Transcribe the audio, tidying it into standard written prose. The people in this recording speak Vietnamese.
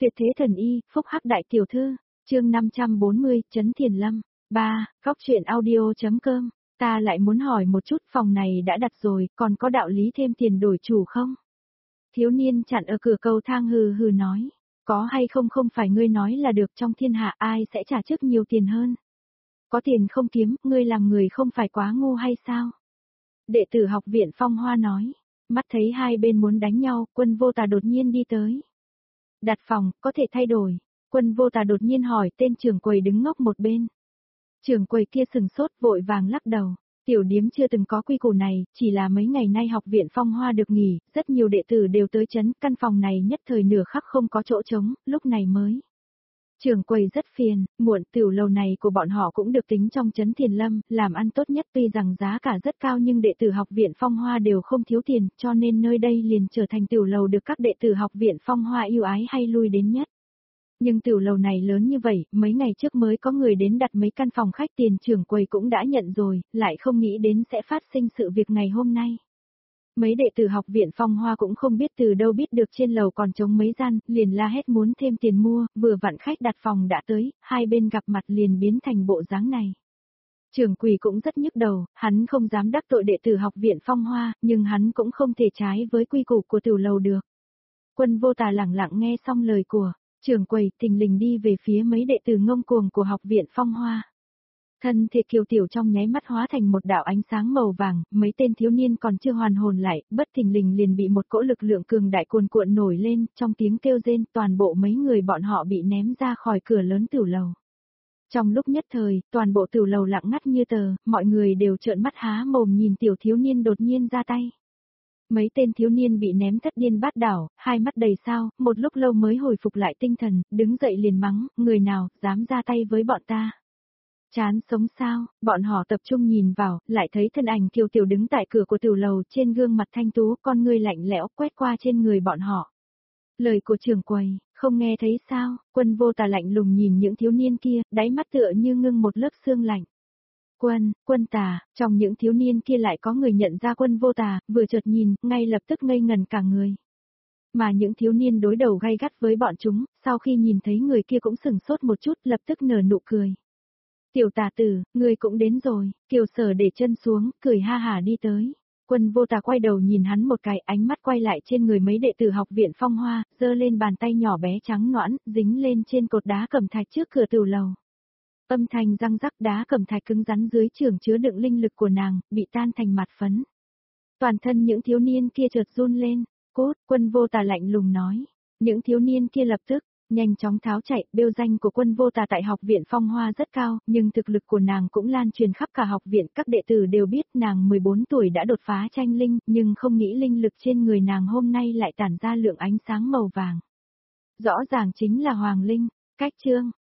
Tuyệt thế thần y, phúc hắc đại tiểu thư, chương 540, Trấn Thiền Lâm. 3. Góc truyện audio.com. Ta lại muốn hỏi một chút, phòng này đã đặt rồi, còn có đạo lý thêm tiền đổi chủ không? Thiếu niên chặn ở cửa cầu thang hừ hừ nói. Có hay không không phải ngươi nói là được, trong thiên hạ ai sẽ trả trước nhiều tiền hơn. Có tiền không kiếm, ngươi làm người không phải quá ngu hay sao? Đệ tử học viện Phong Hoa nói. Mắt thấy hai bên muốn đánh nhau, Quân Vô Tà đột nhiên đi tới. Đặt phòng, có thể thay đổi. Quân Vô Tà đột nhiên hỏi, tên trưởng quầy đứng ngốc một bên. Trưởng quầy kia sừng sốt vội vàng lắc đầu. Tiểu điếm chưa từng có quy củ này, chỉ là mấy ngày nay học viện Phong Hoa được nghỉ, rất nhiều đệ tử đều tới trấn, căn phòng này nhất thời nửa khắc không có chỗ trống, lúc này mới. Trưởng quầy rất phiền, muộn, tiểu lầu này của bọn họ cũng được tính trong trấn Thiền Lâm, làm ăn tốt nhất, tuy rằng giá cả rất cao nhưng đệ tử học viện Phong Hoa đều không thiếu tiền, cho nên nơi đây liền trở thành tiểu lầu được các đệ tử học viện Phong Hoa yêu ái hay lui đến nhất. Nhưng tiểu lầu này lớn như vậy, mấy ngày trước mới có người đến đặt mấy căn phòng khách, tiền trưởng quầy cũng đã nhận rồi, lại không nghĩ đến sẽ phát sinh sự việc ngày hôm nay. Mấy đệ tử học viện Phong Hoa cũng không biết từ đâu biết được trên lầu còn trống mấy gian, liền la hét muốn thêm tiền mua, vừa vặn khách đặt phòng đã tới, hai bên gặp mặt liền biến thành bộ dáng này. Trưởng quầy cũng rất nhức đầu, hắn không dám đắc tội đệ tử học viện Phong Hoa, nhưng hắn cũng không thể trái với quy củ của tiểu lầu được. Quân Vô Tà lẳng lặng nghe xong lời của trưởng quầy, thình lình đi về phía mấy đệ tử ngông cuồng của học viện Phong Hoa. Thân thể kiều tiểu trong nháy mắt hóa thành một đạo ánh sáng màu vàng, mấy tên thiếu niên còn chưa hoàn hồn lại, bất thình lình liền bị một cỗ lực lượng cường đại cuồn cuộn nổi lên, trong tiếng kêu rên, toàn bộ mấy người bọn họ bị ném ra khỏi cửa lớn tiểu lầu. Trong lúc nhất thời, toàn bộ tiểu lầu lặng ngắt như tờ, mọi người đều trợn mắt há mồm nhìn tiểu thiếu niên đột nhiên ra tay. Mấy tên thiếu niên bị ném thất điên bát đảo, hai mắt đầy sao, một lúc lâu mới hồi phục lại tinh thần, đứng dậy liền mắng, người nào, dám ra tay với bọn ta. Chán sống sao, bọn họ tập trung nhìn vào, lại thấy thân ảnh kiều tiểu đứng tại cửa của tiểu lầu, trên gương mặt thanh tú, con ngươi lạnh lẽo quét qua trên người bọn họ. Lời của trưởng quầy, không nghe thấy sao, Quân Vô Tà lạnh lùng nhìn những thiếu niên kia, đáy mắt tựa như ngưng một lớp sương lạnh. Quân Tà, trong những thiếu niên kia lại có người nhận ra Quân Vô Tà, vừa chợt nhìn, ngay lập tức ngây ngần cả người. Mà những thiếu niên đối đầu gay gắt với bọn chúng, sau khi nhìn thấy người kia cũng sửng sốt một chút, lập tức nở nụ cười. Tiểu Tà tử, ngươi cũng đến rồi, Kiều Sở để chân xuống, cười ha hả đi tới. Quân Vô Tà quay đầu nhìn hắn một cái, ánh mắt quay lại trên người mấy đệ tử học viện Phong Hoa, giơ lên bàn tay nhỏ bé trắng nõn, dính lên trên cột đá cẩm thạch trước cửa tiểu lầu. Âm thanh răng rắc, đá cẩm thạch cứng rắn dưới trường chứa đựng linh lực của nàng, bị tan thành mạt phấn. Toàn thân những thiếu niên kia chợt run lên, cốt, Quân Vô Tà lạnh lùng nói. Những thiếu niên kia lập tức nhanh chóng tháo chạy, bêu danh của Quân Vô Tà tại học viện Phong Hoa rất cao, nhưng thực lực của nàng cũng lan truyền khắp cả học viện, các đệ tử đều biết nàng 14 tuổi đã đột phá tranh linh, nhưng không nghĩ linh lực trên người nàng hôm nay lại tản ra lượng ánh sáng màu vàng. Rõ ràng chính là hoàng linh, cách chương.